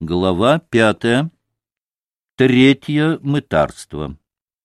Глава 5. Третье мытарство.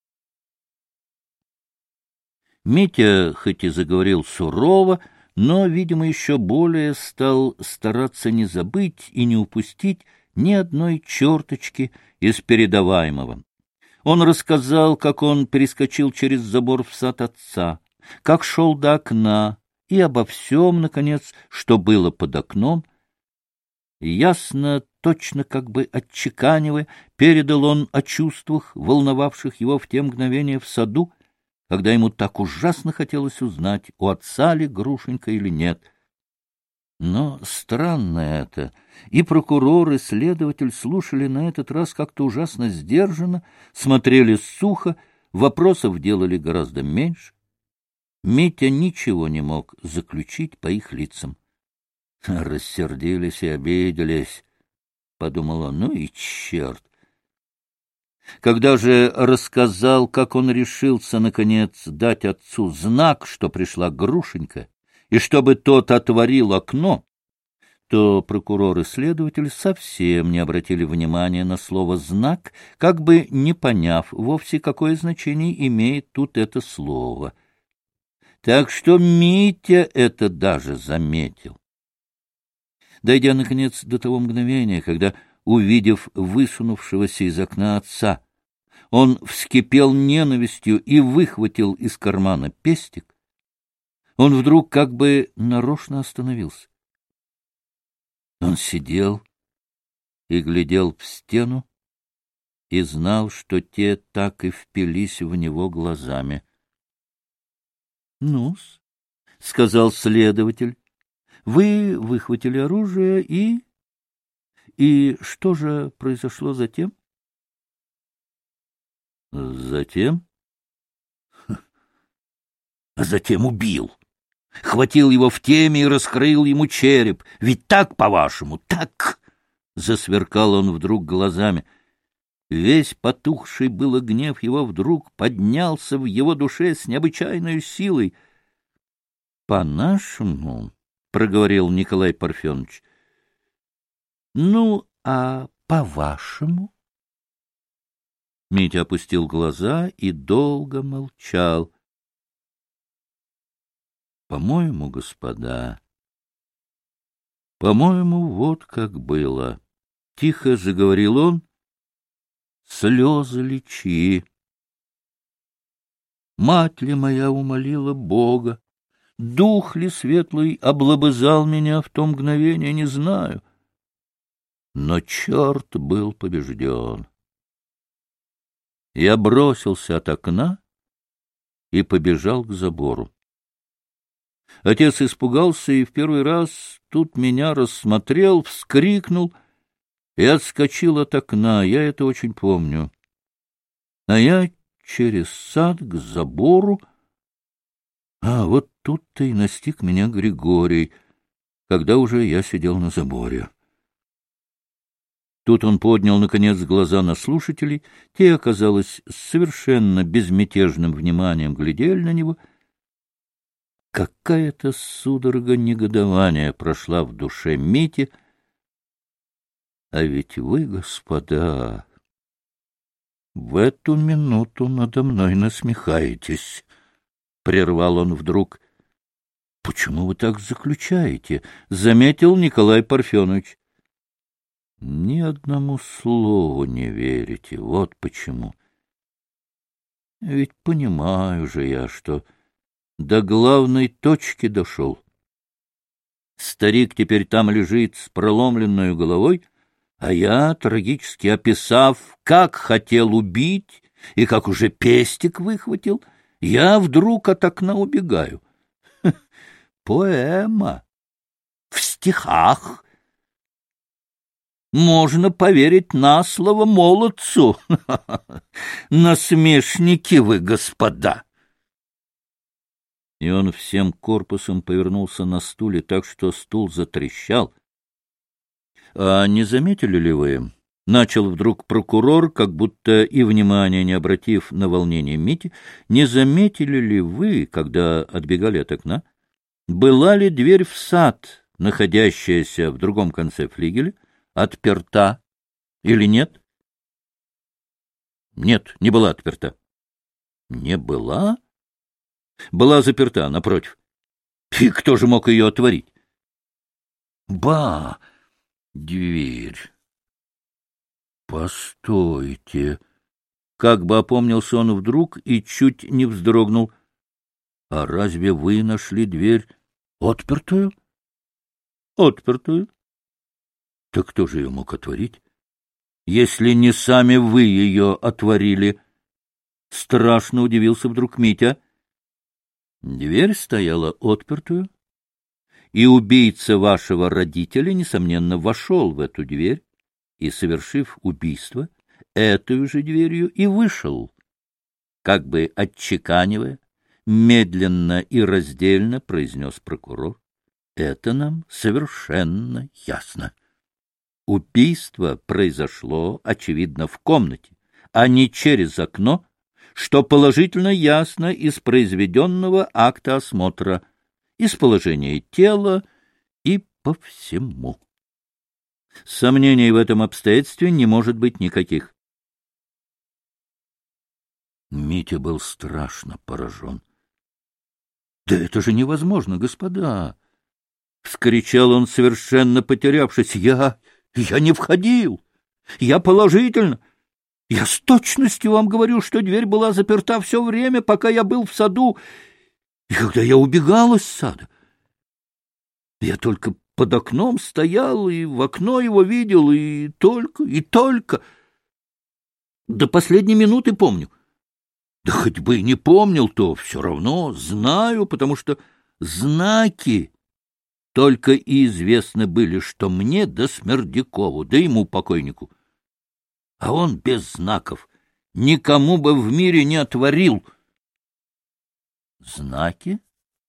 Митя хоть и заговорил сурово, но, видимо, еще более стал стараться не забыть и не упустить ни одной черточки из передаваемого. Он рассказал, как он перескочил через забор в сад отца, как шел до окна, и обо всем, наконец, что было под окном. Ясно, точно как бы отчеканивая, передал он о чувствах, волновавших его в те мгновения в саду, когда ему так ужасно хотелось узнать, у отца ли Грушенька или нет. Но странно это. И прокурор, и следователь слушали на этот раз как-то ужасно сдержанно, смотрели сухо, вопросов делали гораздо меньше. Митя ничего не мог заключить по их лицам. Рассердились и обиделись, — подумал он, — ну и черт. Когда же рассказал, как он решился, наконец, дать отцу знак, что пришла Грушенька, и чтобы тот отворил окно, то прокурор и следователь совсем не обратили внимания на слово «знак», как бы не поняв вовсе, какое значение имеет тут это слово. Так что Митя это даже заметил. Дойдя, наконец, до того мгновения, когда, увидев высунувшегося из окна отца, он вскипел ненавистью и выхватил из кармана пестик, он вдруг как бы нарочно остановился. Он сидел и глядел в стену и знал, что те так и впились в него глазами. — Ну-с, — сказал следователь, — вы выхватили оружие и... И что же произошло затем? — Затем? — Затем убил. Хватил его в теме и раскрыл ему череп. Ведь так, по-вашему, так! Засверкал он вдруг глазами. Весь потухший было гнев его вдруг поднялся в его душе с необычайной силой. — По-нашему, — проговорил Николай Парфенович. — Ну, а по-вашему? Митя опустил глаза и долго молчал. — По-моему, господа, по-моему, вот как было. Тихо заговорил он. Слезы лечи. Мать ли моя умолила Бога? Дух ли светлый облобызал меня в то мгновение, не знаю. Но черт был побежден. Я бросился от окна и побежал к забору. Отец испугался и в первый раз тут меня рассмотрел, вскрикнул и отскочил от окна. Я это очень помню. А я через сад к забору. А вот тут-то и настиг меня Григорий, когда уже я сидел на заборе. Тут он поднял, наконец, глаза на слушателей. Те, оказалось, с совершенно безмятежным вниманием глядели на него. Какая-то судорога негодования прошла в душе Мити. А ведь вы, господа, в эту минуту надо мной насмехаетесь, — прервал он вдруг. — Почему вы так заключаете? — заметил Николай Парфенович. — Ни одному слову не верите, вот почему. Ведь понимаю же я, что до главной точки дошел. Старик теперь там лежит с проломленной головой, а я, трагически описав, как хотел убить и как уже пестик выхватил, я вдруг от окна убегаю. Поэма. В стихах. Можно поверить на слово молодцу. Насмешники вы, господа. И он всем корпусом повернулся на стуле так, что стул затрещал. — А не заметили ли вы, — начал вдруг прокурор, как будто и внимания не обратив на волнение Мити, — не заметили ли вы, когда отбегали от окна, была ли дверь в сад, находящаяся в другом конце флигеля, отперта Или нет? Нет, не была отперта. Не была? Была заперта, напротив. И кто же мог ее отворить? Ба! Дверь. Постойте. Как бы опомнился он вдруг и чуть не вздрогнул. А разве вы нашли дверь отпертую? Отпертую. Так кто же ее мог отворить? Если не сами вы ее отворили? Страшно удивился вдруг Митя. Дверь стояла отпертую, и убийца вашего родителя, несомненно, вошел в эту дверь и, совершив убийство, этой же дверью и вышел, как бы отчеканивая, медленно и раздельно произнес прокурор. Это нам совершенно ясно. Убийство произошло, очевидно, в комнате, а не через окно, что положительно ясно из произведенного акта осмотра, из положения тела и по всему. Сомнений в этом обстоятельстве не может быть никаких. Митя был страшно поражен. — Да это же невозможно, господа! — вскричал он, совершенно потерявшись. — Я не входил. Я положительно. Я с точностью вам говорю, что дверь была заперта все время, пока я был в саду, и когда я убегал из сада. Я только под окном стоял и в окно его видел, и только. До последней минуты помню. Да хоть бы и не помнил, то все равно знаю, потому что знаки только и известны были, что мне да Смердякову, да ему, покойнику. А он без знаков никому бы в мире не отворил. Знаки?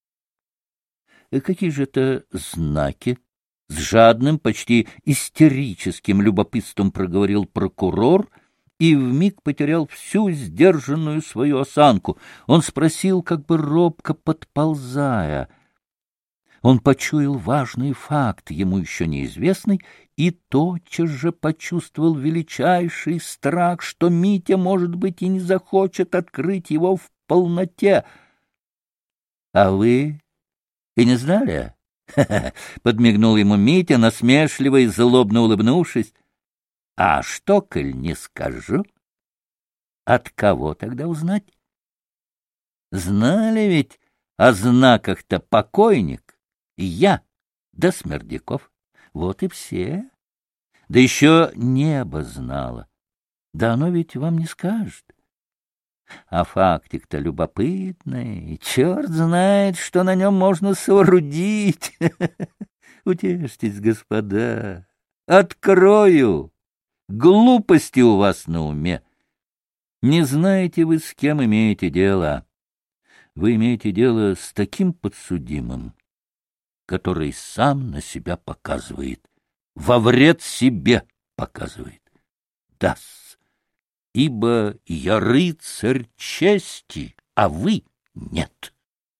И какие же это знаки? С жадным, почти истерическим любопытством проговорил прокурор и вмиг потерял всю сдержанную свою осанку. Он спросил, как бы робко подползая. Он почуял важный факт, ему еще неизвестный, и тотчас же почувствовал величайший страх, что Митя, может быть, и не захочет открыть его в полноте. — А вы и не знали? — подмигнул ему Митя, насмешливо и злобно улыбнувшись. — А что, коль не скажу? От кого тогда узнать? Знали ведь о знаках-то покойник, и я, да Смердяков. Вот и все. Да еще небо знало. Да оно ведь вам не скажет. А фактик-то любопытный, черт знает, что на нем можно соорудить. Утешьтесь, господа, открою. Глупости у вас на уме. Не знаете вы, с кем имеете дело. Вы имеете дело с таким подсудимым, который сам на себя показывает, во вред себе показывает. Да-с, ибо я рыцарь чести, а вы нет.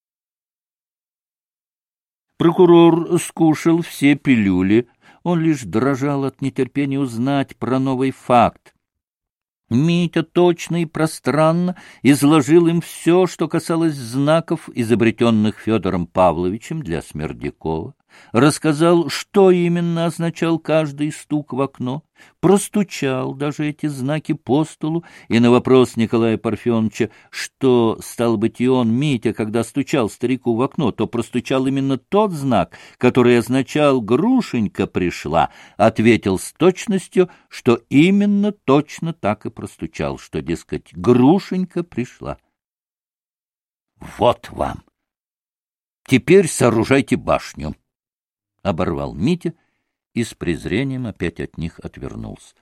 Прокурор скушал все пилюли, он лишь дрожал от нетерпения узнать про новый факт. Митя точно и пространно изложил им все, что касалось знаков, изобретенных Федором Павловичем для Смердякова, рассказал, что именно означал каждый стук в окно, простучал даже эти знаки по столу, и на вопрос Николая Парфеновича, что, стал быть, и он, Митя, когда стучал старику в окно, то простучал именно тот знак, который означал «Грушенька пришла», ответил с точностью, что именно точно так и простучал, что, дескать, «Грушенька пришла». «Вот вам! Теперь сооружайте башню!» — оборвал Митя и с презрением опять от них отвернулся.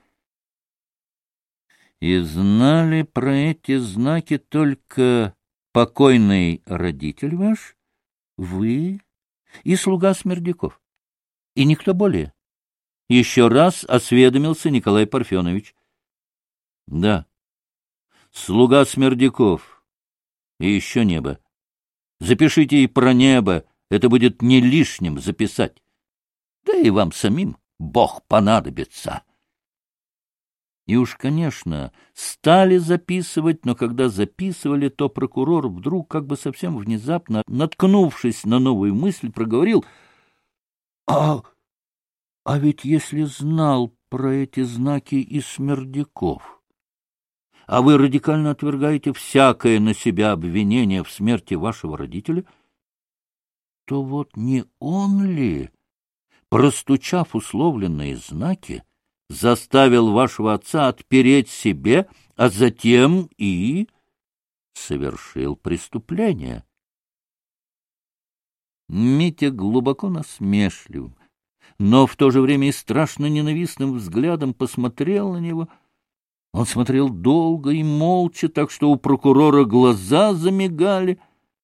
И знали про эти знаки только покойный родитель ваш, вы и слуга Смердяков, и никто более. Еще раз осведомился Николай Парфенович. — Да, слуга Смердяков и еще небо. Запишите и про небо, это будет не лишним записать. Да и вам самим Бог понадобится. И уж, конечно, стали записывать, но когда записывали, то прокурор вдруг, как бы совсем внезапно, наткнувшись на новую мысль, проговорил: «А, а ведь если знал про эти знаки и Смердяков, а вы радикально отвергаете всякое на себя обвинение в смерти вашего родителя, то вот не он ли, простучав условленные знаки, заставил вашего отца отпереть себе, а затем и совершил преступление?» Митя глубоко насмешливым, но в то же время и страшно ненавистным взглядом посмотрел на него. Он смотрел долго и молча, так что у прокурора глаза замигали.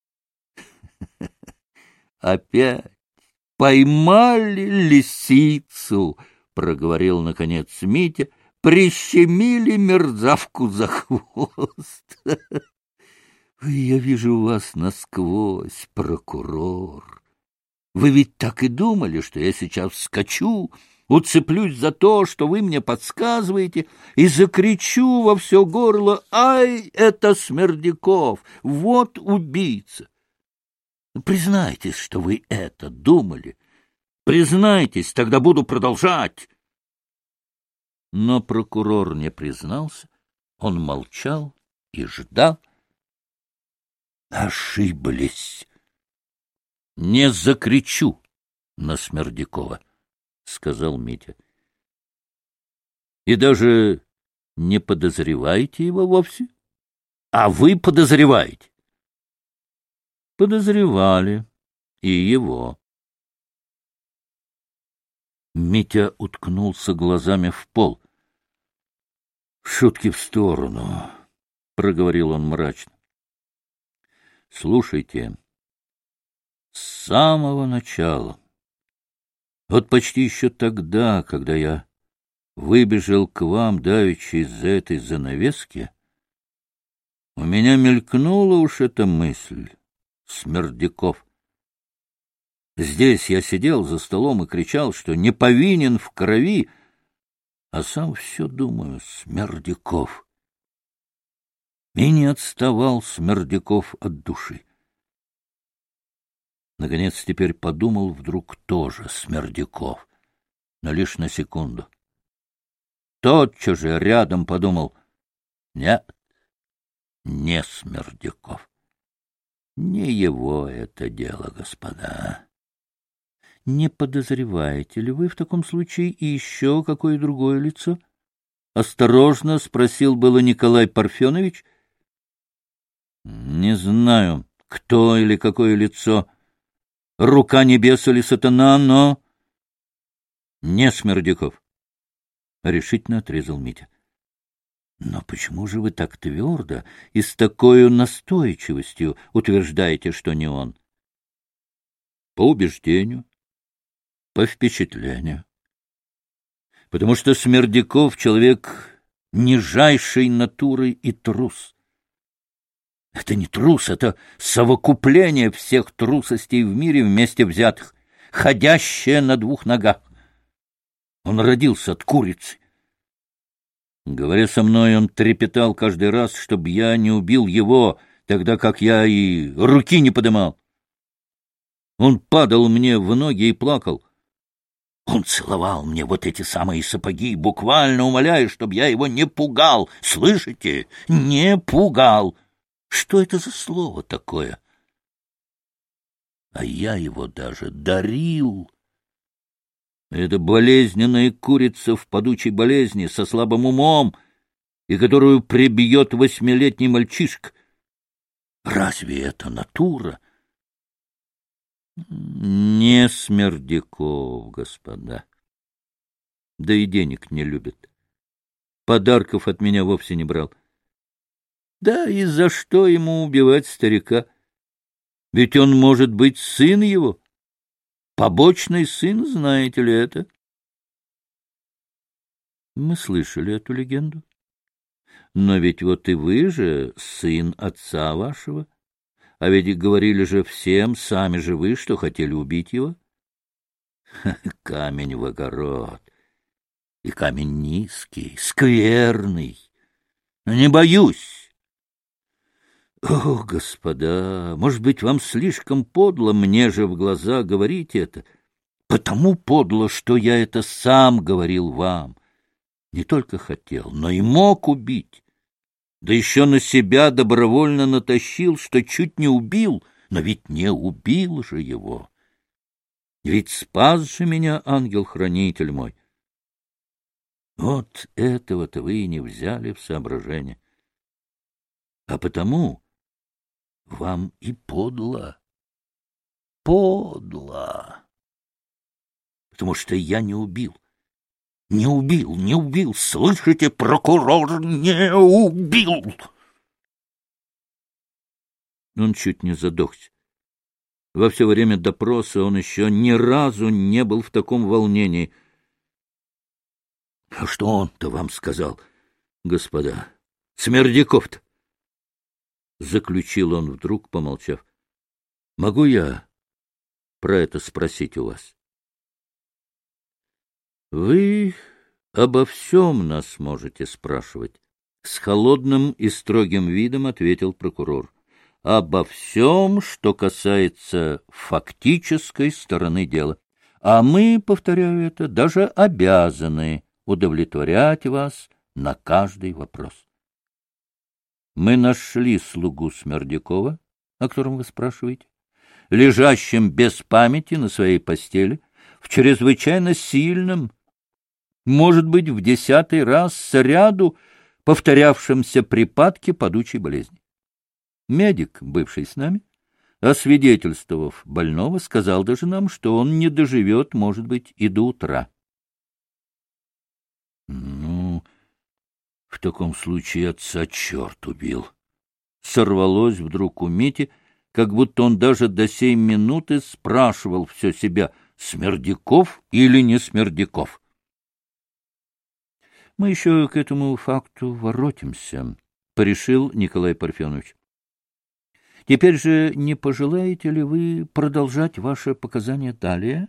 «Опять поймали лисицу!» — проговорил, наконец, Митя. «Прищемили мерзавку за хвост!» «Я вижу вас насквозь, прокурор. Вы ведь так и думали, что я сейчас вскочу, уцеплюсь за то, что вы мне подсказываете, и закричу во все горло: «Ай, это Смердяков! Вот убийца!» Признайтесь, что вы это думали. Признайтесь, тогда буду продолжать. Но прокурор не признался, он молчал и ждал. Ошиблись. Не закричу на Смердякова, — сказал Митя. И даже не подозреваете его вовсе? А вы подозреваете? Подозревали и его. Митя уткнулся глазами в пол. — Шутки в сторону, — проговорил он мрачно. — Слушайте, с самого начала, вот почти еще тогда, когда я выбежал к вам давеча из-за этой занавески, у меня мелькнула уж эта мысль. Смердяков. Здесь я сидел за столом и кричал, что не повинен в крови, а сам все думаю: Смердяков. И не отставал Смердяков от души. Наконец, теперь подумал вдруг тоже Смердяков, но лишь на секунду. Тотчас же рядом подумал: нет, не Смердяков. Не его это дело, господа. Не подозреваете ли вы в таком случае и еще какое другое лицо? Осторожно спросил было Николай Парфенович. Не знаю, кто или какое лицо, рука небес или сатана, но не Смердяков, — решительно отрезал Митя. Но почему же вы так твердо и с такой настойчивостью утверждаете, что не он? По убеждению, по впечатлению. Потому что Смердяков — человек нижайшей натуры и трус. Это не трус, это совокупление всех трусостей в мире вместе взятых, ходящее на двух ногах. Он родился от курицы. Говоря со мной, он трепетал каждый раз, чтобы я не убил его, тогда как я и руки не подымал. Он падал мне в ноги и плакал. Он целовал мне вот эти самые сапоги, буквально умоляя, чтобы я его не пугал. Слышите? Не пугал. Что это за слово такое? А я его даже дарил. Это болезненная курица в падучей болезни, со слабым умом, и которую прибьет 8-летний мальчишка. Разве это натура? Не Смердяков, господа. Да и денег не любит. Подарков от меня вовсе не брал. Да и за что ему убивать старика? Ведь он может быть сын его. Побочный сын, знаете ли это? Мы слышали эту легенду. Но ведь вот и вы же сын отца вашего. А ведь говорили же всем, сами же вы, что хотели убить его. Камень в огород. И камень низкий, скверный. Но не боюсь. О, господа, может быть, вам слишком подло мне же в глаза говорить это? Потому подло, что я это сам говорил вам. Не только хотел, но и мог убить. Да еще на себя добровольно натащил, что чуть не убил, но ведь не убил же его. Ведь спас же меня ангел-хранитель мой. Вот этого-то вы и не взяли в соображение. А потому вам и подло. Подло. Потому что я не убил. Не убил, слышите, прокурор, не убил! Он чуть не задохся. Во все время допроса он еще ни разу не был в таком волнении. — А что он-то вам сказал, господа? Смердяков-то? Заключил он вдруг, помолчав. — Могу я про это спросить у вас? — Вы обо всем нас можете спрашивать. С холодным и строгим видом ответил прокурор. Обо всем, что касается фактической стороны дела. А мы, повторяю это, даже обязаны удовлетворять вас на каждый вопрос. Мы нашли слугу Смердякова, о котором вы спрашиваете, лежащим без памяти на своей постели, в чрезвычайно сильном, может быть, в 10-й раз сряду повторявшемся припадке падучей болезни. Медик, бывший с нами, освидетельствовав больного, сказал даже нам, что он не доживет, может быть, и до утра. Ну, в таком случае отца черт убил. Сорвалось вдруг у Мити, как будто он даже до сей минуты спрашивал все себя, Смердяков или не Смердяков. Мы еще к этому факту воротимся, порешил Николай Парфенович. Теперь же не пожелаете ли вы продолжать ваши показания далее?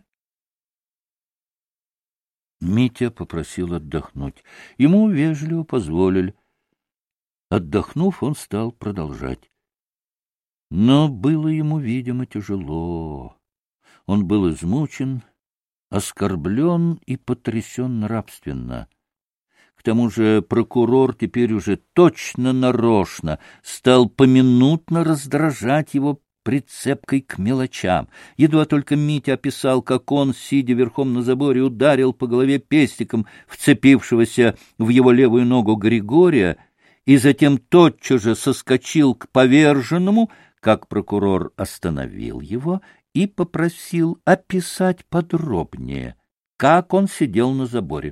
Митя попросил отдохнуть. Ему вежливо позволили. Отдохнув, он стал продолжать. Но было ему, видимо, тяжело. Он был измучен, оскорблен и потрясен нравственно. К тому же прокурор теперь уже точно нарочно стал поминутно раздражать его прицепкой к мелочам. Едва только Митя описал, как он, сидя верхом на заборе, ударил по голове пестиком вцепившегося в его левую ногу Григория и затем тотчас же соскочил к поверженному, как прокурор остановил его и попросил описать подробнее, как он сидел на заборе.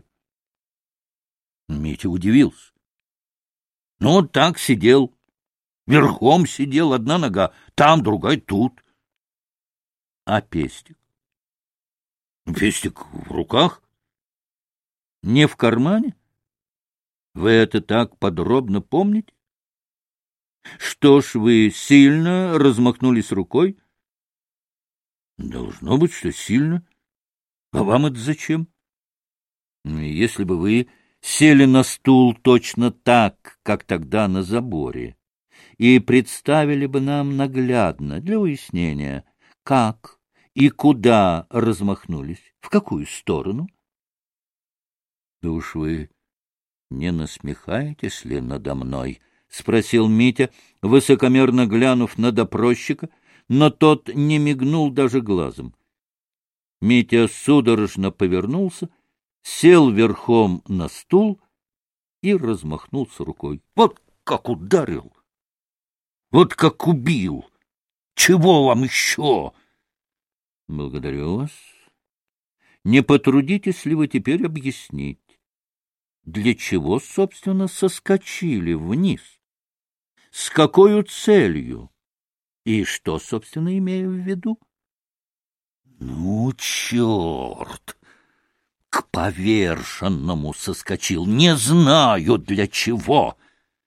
Митя удивился. Ну, так сидел. Верхом сидел, одна нога там, другая тут. А пестик? Пестик в руках? Не в кармане? Вы это так подробно помните? Что ж, вы сильно размахнулись рукой? Должно быть, что сильно. А вам это зачем? Если бы вы сели на стул точно так, как тогда на заборе, и представили бы нам наглядно, для уяснения, как и куда размахнулись, в какую сторону. — Да уж вы не насмехаетесь ли надо мной? — спросил Митя, высокомерно глянув на допросчика, но тот не мигнул даже глазом. Митя судорожно повернулся, сел верхом на стул и размахнулся рукой. Вот как ударил! Вот как убил! Чего вам еще? Благодарю вас. Не потрудитесь ли вы теперь объяснить, для чего, собственно, соскочили вниз? С какой целью? И что, собственно, имею в виду? Ну, черт! К поверженному соскочил, не знаю для чего.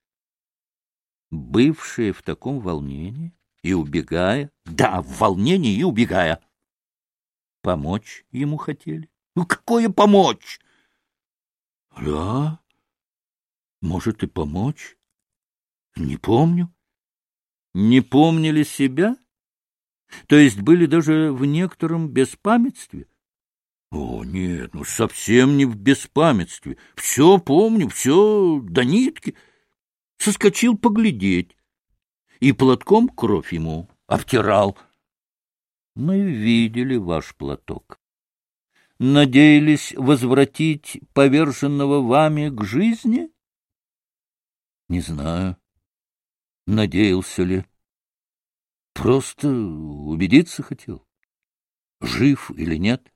Бывшие в таком волнении и убегая, да, в волнении и убегая, помочь ему хотели. Ну, какое помочь? — Да, может и помочь. Не помню. Не помнили себя? То есть были даже в некотором беспамятстве? О, нет, ну совсем не в беспамятстве. Все помню, все до нитки. Соскочил поглядеть. И платком кровь ему обтирал. Мы видели ваш платок. Надеялись возвратить поверженного вами к жизни? Не знаю. Надеялся ли? Просто убедиться хотел. Жив или нет?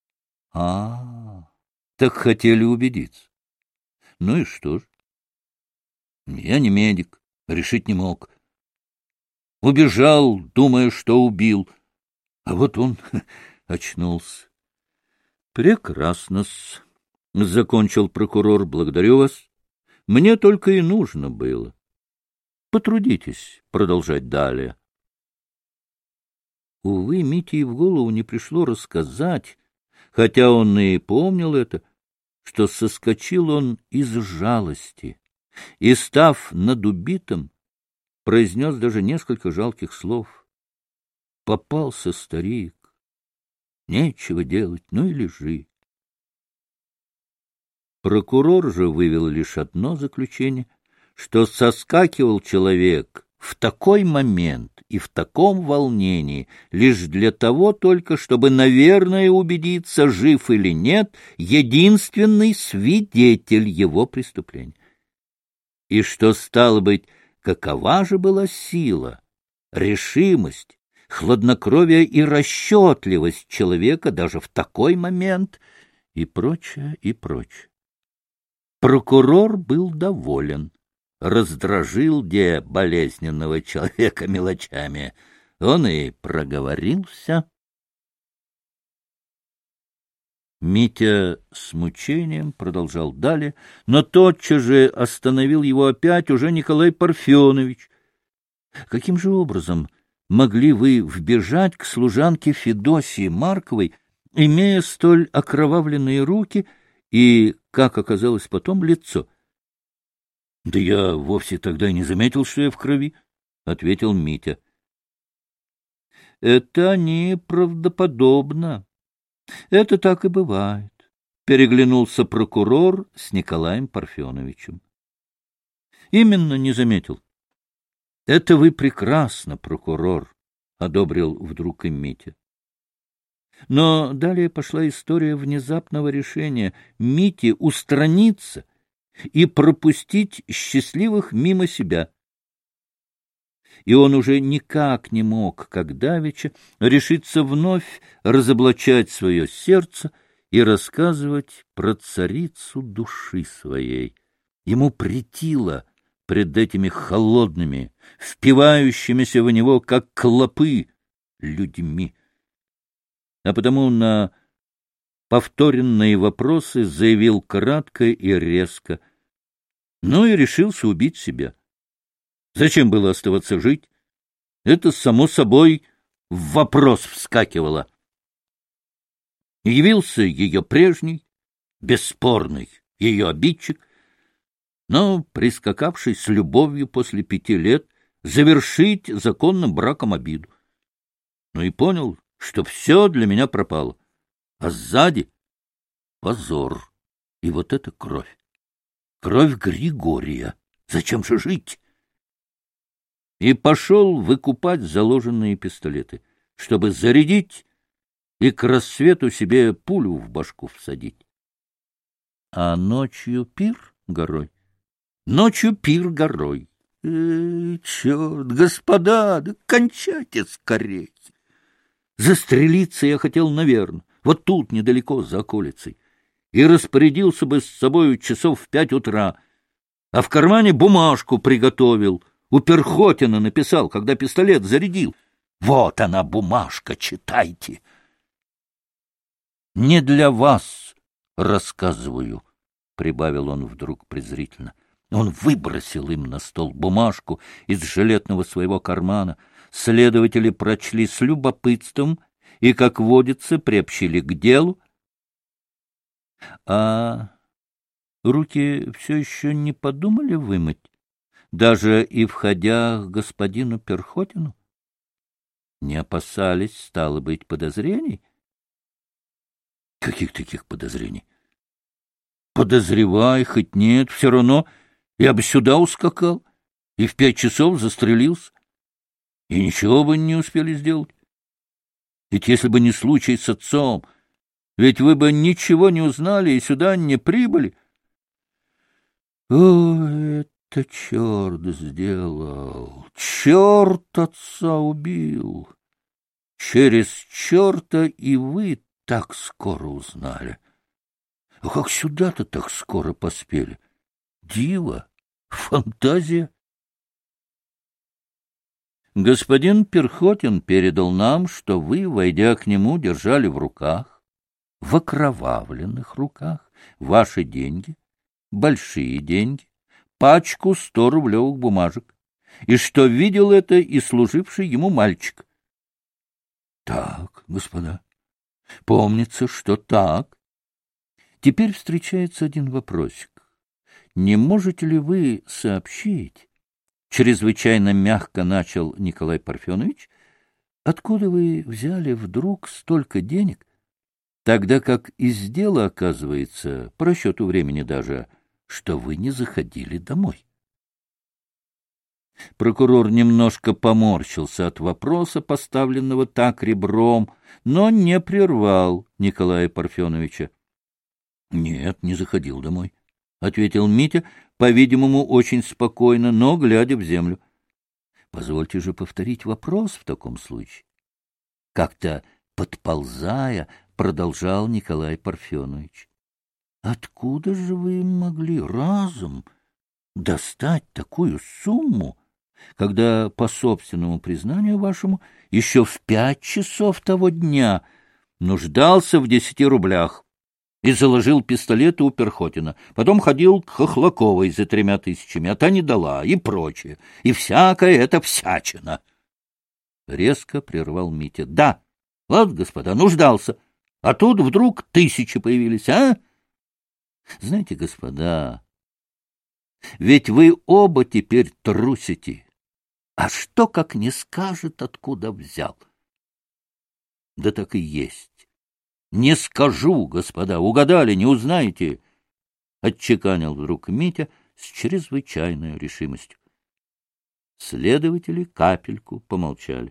Так хотели убедиться. Ну и что ж? Я не медик, решить не мог. Убежал, думая, что убил. А вот он очнулся. Прекрасно-с, — закончил прокурор, — благодарю вас. Мне только и нужно было. Потрудитесь продолжать далее. Увы, Мите и в голову не пришло рассказать, хотя он и помнил это, что соскочил он из жалости и, став над убитым, произнес даже несколько жалких слов. Попался старик. Нечего делать, ну и лежи. Прокурор же вывел лишь одно заключение, что соскакивал человек в такой момент и в таком волнении лишь для того только, чтобы, наверное, убедиться, жив или нет, единственный свидетель его преступления. И что, стало быть, какова же была сила, решимость, хладнокровие и расчетливость человека даже в такой момент и прочее, и прочее. Прокурор был доволен, раздражил де болезненного человека мелочами. Он и проговорился. Митя с мучением продолжал далее, но тотчас же остановил его опять уже Николай Парфенович. Каким же образом могли вы вбежать к служанке Федосии Марковой, имея столь окровавленные руки и, как оказалось потом, лицо? — Да я вовсе тогда и не заметил, что я в крови, — ответил Митя. — Это неправдоподобно. Это так и бывает, — переглянулся прокурор с Николаем Парфеновичем. — Именно не заметил. — Это вы прекрасно, прокурор, — одобрил вдруг и Митя. Но далее пошла история внезапного решения Мити устраниться и пропустить счастливых мимо себя. И он уже никак не мог, как давеча, решиться вновь разоблачать свое сердце и рассказывать про царицу души своей. Ему претило пред этими холодными, впивающимися в него, как клопы, людьми. А потому на повторенные вопросы заявил кратко и резко, но и решился убить себя. Зачем было оставаться жить? Это, само собой, в вопрос вскакивало. Явился ее прежний, бесспорный ее обидчик, но прискакавший с любовью после 5 лет завершить законным браком обиду. Ну и понял, что все для меня пропало, а сзади позор. И вот эта кровь. Кровь Григория. Зачем же жить? И пошел выкупать заложенные пистолеты, чтобы зарядить и к рассвету себе пулю в башку всадить. А ночью пир горой. Ночью пир горой. Черт, господа, да кончайте скорей. Застрелиться я хотел, наверное, вот тут, недалеко, за околицей, и распорядился бы с собою часов в 5 утра, а в кармане бумажку приготовил, у Перхотина написал, когда пистолет зарядил. Вот она, бумажка, читайте. Не для вас рассказываю, — прибавил он вдруг презрительно. Он выбросил им на стол бумажку из жилетного своего кармана. Следователи прочли с любопытством и, как водится, приобщили к делу. — А руки все еще не подумали вымыть, даже и входя к господину Перхотину? Не опасались, стало быть, подозрений? Каких таких подозрений? Подозревай, хоть нет, все равно я бы сюда ускакал и в 5 часов застрелился, и ничего бы не успели сделать. Ведь если бы не случай с отцом, ведь вы бы ничего не узнали и сюда не прибыли. О, это черт сделал! Черт отца убил! Через черта и вы так скоро узнали. А как сюда-то так скоро поспели? Диво! Фантазия! Господин Перхотин передал нам, что вы, войдя к нему, держали в руках, в окровавленных руках, ваши деньги, большие деньги, пачку 100-рублевых бумажек, и что видел это и служивший ему мальчик. Так, господа, помнится, что так. Теперь встречается один вопросик. Не можете ли вы сообщить, чрезвычайно мягко начал Николай Парфенович, откуда вы взяли вдруг столько денег, тогда как из дела оказывается, по расчету времени даже, что вы не заходили домой? Прокурор немножко поморщился от вопроса, поставленного так ребром, но не прервал Николая Парфеновича. — Нет, не заходил домой, — ответил Митя, по-видимому, очень спокойно, но глядя в землю. — Позвольте же повторить вопрос в таком случае. Как-то подползая, продолжал Николай Парфенович. — Откуда же вы могли разом достать такую сумму, когда, по собственному признанию вашему, еще в 5 часов того дня нуждался в 10 рублях и заложил пистолеты у Перхотина, потом ходил к Хохлаковой за 3000, а та не дала, и прочее, и всякое это всячина? Резко прервал Митя. — Да, ладно, господа, нуждался, а тут вдруг 1000 появились, а? Знаете, господа, ведь вы оба теперь трусите. А что, как не скажет, откуда взял? Да так и есть. Не скажу, господа, угадали, не узнаете, — отчеканил вдруг Митя с чрезвычайной решимостью. Следователи капельку помолчали.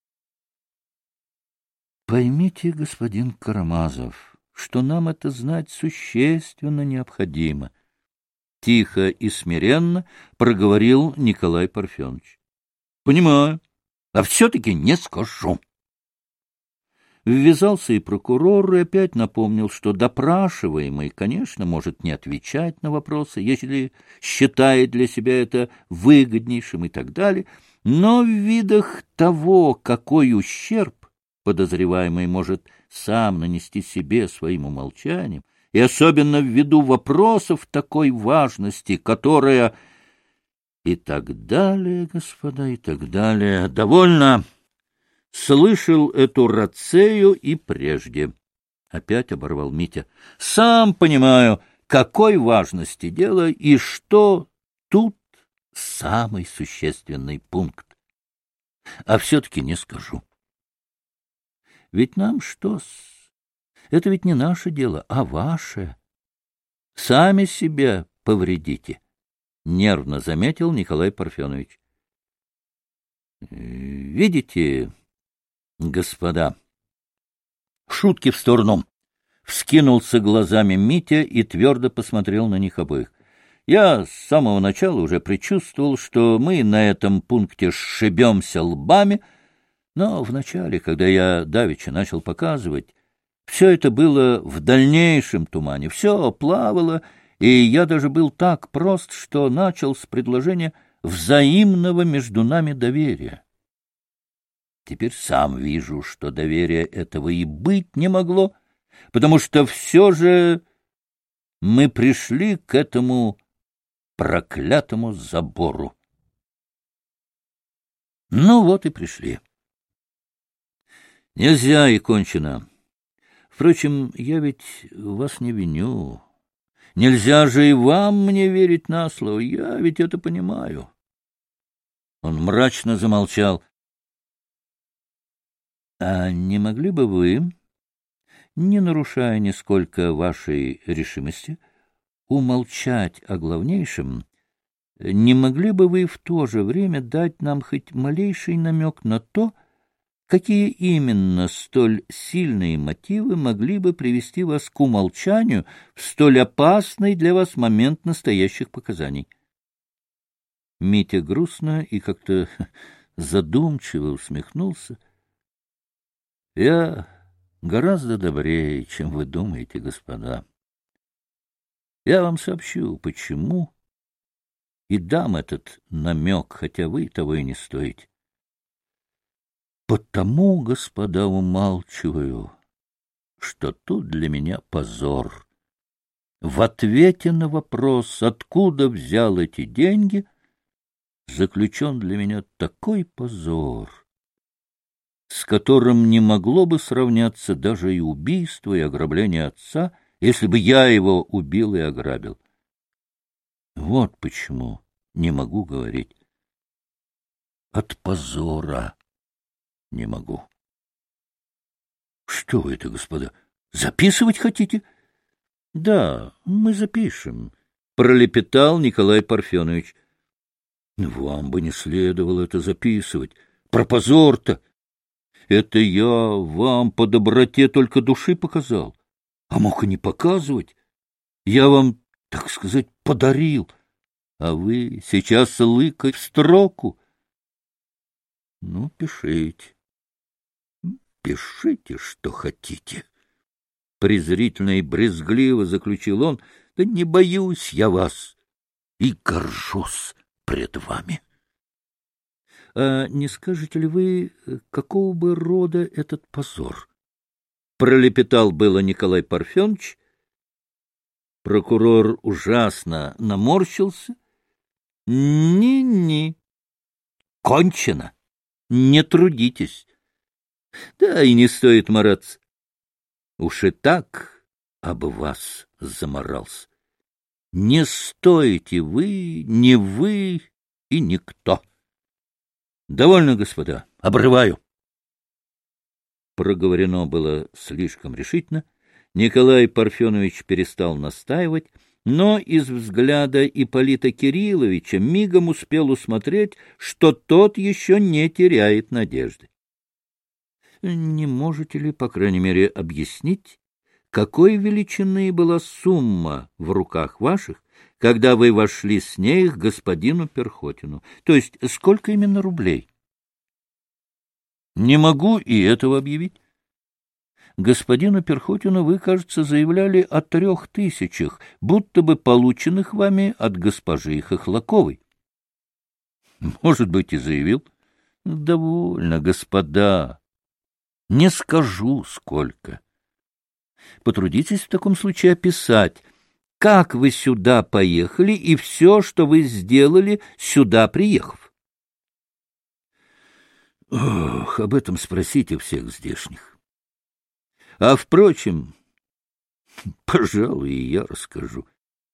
— Поймите, господин Карамазов, что нам это знать существенно необходимо, — тихо и смиренно проговорил Николай Парфенович. — Понимаю, а все-таки не скажу. Ввязался и прокурор, и опять напомнил, что допрашиваемый, конечно, может не отвечать на вопросы, если считает для себя это выгоднейшим и так далее, но в видах того, какой ущерб подозреваемый может сам нанести себе своим умолчанием, и особенно ввиду вопросов такой важности, которая... И так далее, господа, и так далее. Довольно... Слышал эту рацею и прежде. Опять оборвал Митя. Сам понимаю, какой важности дело и что тут самый существенный пункт. А все-таки не скажу. Ведь нам что-с? Это ведь не наше дело, а ваше. Сами себя повредите, — нервно заметил Николай Парфенович. Видите... Господа, шутки в сторону. Вскинулся глазами Митя и твердо посмотрел на них обоих. Я с самого начала уже предчувствовал, что мы на этом пункте сшибемся лбами, но вначале, когда я давеча начал показывать, все это было в дальнейшем тумане, все плавало, и я даже был так прост, что начал с предложения взаимного между нами доверия. Теперь сам вижу, что доверия этого и быть не могло, потому что все же мы пришли к этому проклятому забору. Ну вот и пришли. Нельзя и кончено. Впрочем, я ведь вас не виню. Нельзя же и вам мне верить на слово, я ведь это понимаю. Он мрачно замолчал. — А не могли бы вы, не нарушая нисколько вашей решимости, умолчать о главнейшем, не могли бы вы в то же время дать нам хоть малейший намек на то, какие именно столь сильные мотивы могли бы привести вас к умолчанию в столь опасный для вас момент настоящих показаний? Митя грустно и как-то задумчиво усмехнулся. — Я гораздо добрее, чем вы думаете, господа. Я вам сообщу, почему, и дам этот намек, хотя вы того и не стоите. Потому, господа, умалчиваю, что тут для меня позор. В ответе на вопрос, откуда взял эти деньги, заключен для меня такой позор, с которым не могло бы сравняться даже и убийство, и ограбление отца, если бы я его убил и ограбил. Вот почему не могу говорить. От позора не могу. Что вы это, господа, записывать хотите? Да, мы запишем, пролепетал Николай Парфенович. Вам бы не следовало это записывать. Про позор-то. Это я вам по доброте только души показал. А мог и не показывать. Я вам, так сказать, подарил. А вы сейчас лыкать в строку. Ну, пишите. Пишите, что хотите. Презрительно и брезгливо заключил он. Да не боюсь я вас и горжусь пред вами. А не скажете ли вы, какого бы рода этот позор? Пролепетал было Николай Парфенович. Прокурор ужасно наморщился. Ни-ни. Кончено. Не трудитесь. Да и не стоит мараться. Уж и так об вас заморался. Не стоите вы, не вы и никто. Довольно, господа, обрываю. Проговорено было слишком решительно. Николай Парфенович перестал настаивать, но из взгляда Ипполита Кирилловича мигом успел усмотреть, что тот еще не теряет надежды. Не можете ли, по крайней мере, объяснить, какой величины была сумма в руках ваших, когда вы вошли с ней к господину Перхотину? То есть сколько именно рублей? Не могу и этого объявить. Господину Перхотину вы, кажется, заявляли о 3000, будто бы полученных вами от госпожи Хохлаковой. Может быть, и заявил. Довольно, господа. Не скажу, сколько. Потрудитесь в таком случае описать, как вы сюда поехали и все, что вы сделали, сюда приехав. Ох, об этом спросите всех здешних. А, впрочем, пожалуй, и я расскажу.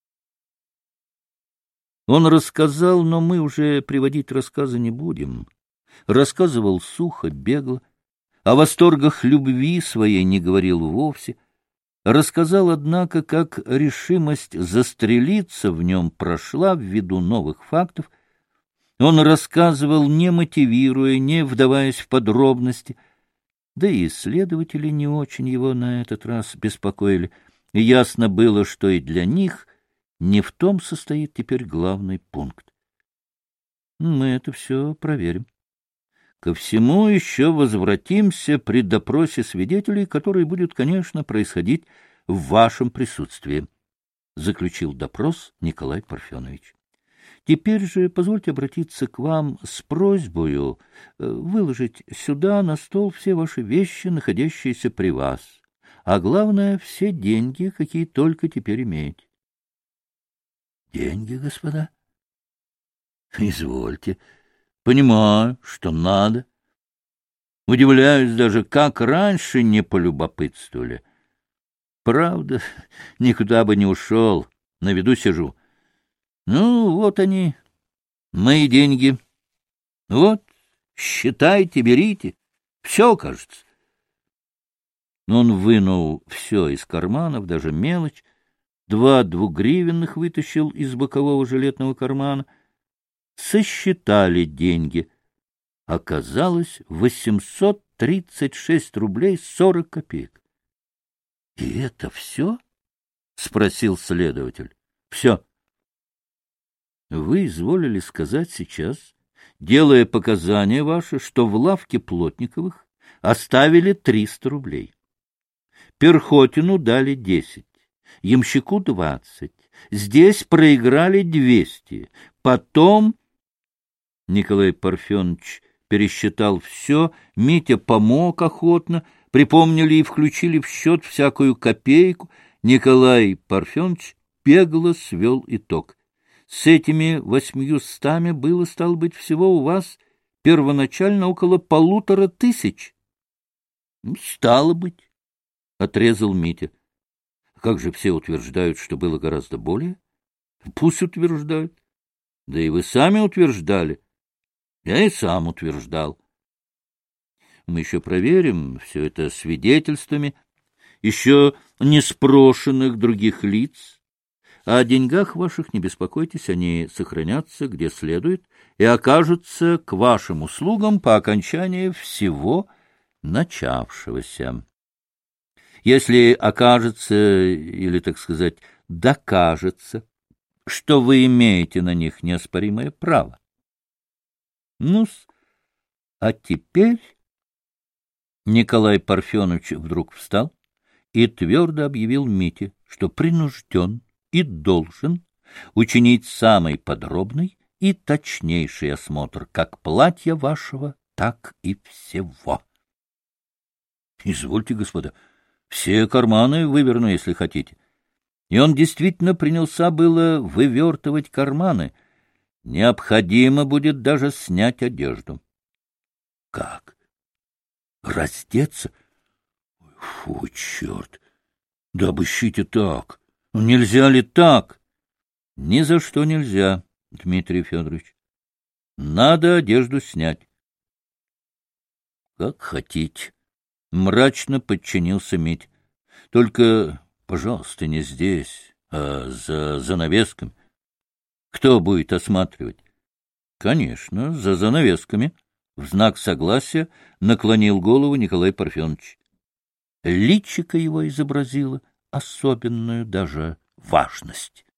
Он рассказал, но мы уже приводить рассказы не будем. Рассказывал сухо, бегло. О восторгах любви своей не говорил вовсе. Рассказал, однако, как решимость застрелиться в нем прошла ввиду новых фактов. Он рассказывал, не мотивируя, не вдаваясь в подробности. Да и следователи не очень его на этот раз беспокоили. И ясно было, что и для них не в том состоит теперь главный пункт. Мы это все проверим. Ко всему еще возвратимся при допросе свидетелей, который будет, конечно, происходить в вашем присутствии, — заключил допрос Николай Парфенович. Теперь же позвольте обратиться к вам с просьбою выложить сюда на стол все ваши вещи, находящиеся при вас, а главное, все деньги, какие только теперь имеете. — Деньги, господа? — Извольте. Понимаю, что надо. Удивляюсь даже, как раньше не полюбопытствовали. Правда, никуда бы не ушел. На виду сижу. Ну, вот они, мои деньги. Вот, считайте, берите. Все, кажется. Он вынул все из карманов, даже мелочь. 2 двугривенных вытащил из бокового жилетного кармана. Сосчитали деньги. Оказалось 836 рублей 40 копеек. — И это все? — спросил следователь. — Все. Вы изволили сказать сейчас, делая показания ваши, что в лавке Плотниковых оставили 300 рублей. Перхотину дали 10, ямщику 20. Здесь проиграли 200. Потом Николай Парфенович пересчитал все, Митя помог охотно, припомнили и включили в счет всякую копейку. Николай Парфенович бегло свел итог. С этими 800 было, стало быть, всего у вас первоначально около 1500. — Стало быть, — отрезал Митя. — Как же все утверждают, что было гораздо более? Пусть утверждают. Да и вы сами утверждали. Я и сам утверждал. Мы еще проверим все это свидетельствами, еще не спрошенных других лиц. О деньгах ваших не беспокойтесь, они сохранятся где следует и окажутся к вашим услугам по окончании всего начавшегося. Если окажется, или, так сказать, докажется, что вы имеете на них неоспоримое право. Ну-с, а теперь Николай Парфенович вдруг встал и твердо объявил Мите, что принужден и должен учинить самый подробный и точнейший осмотр как платья вашего, так и всего. — Извольте, господа, все карманы выверну, если хотите. И он действительно принялся было вывертывать карманы. Необходимо будет даже снять одежду. — Как? Раздеться? Фу, черт! Да обыщите так! Нельзя ли так? — Ни за что нельзя, Дмитрий Федорович. Надо одежду снять. — Как хотите. Мрачно подчинился Мить. — Только, пожалуйста, не здесь, а за занавесками. Кто будет осматривать? — Конечно, за занавесками. В знак согласия наклонил голову Николай Парфенович. Личико его изобразило особенную даже важность.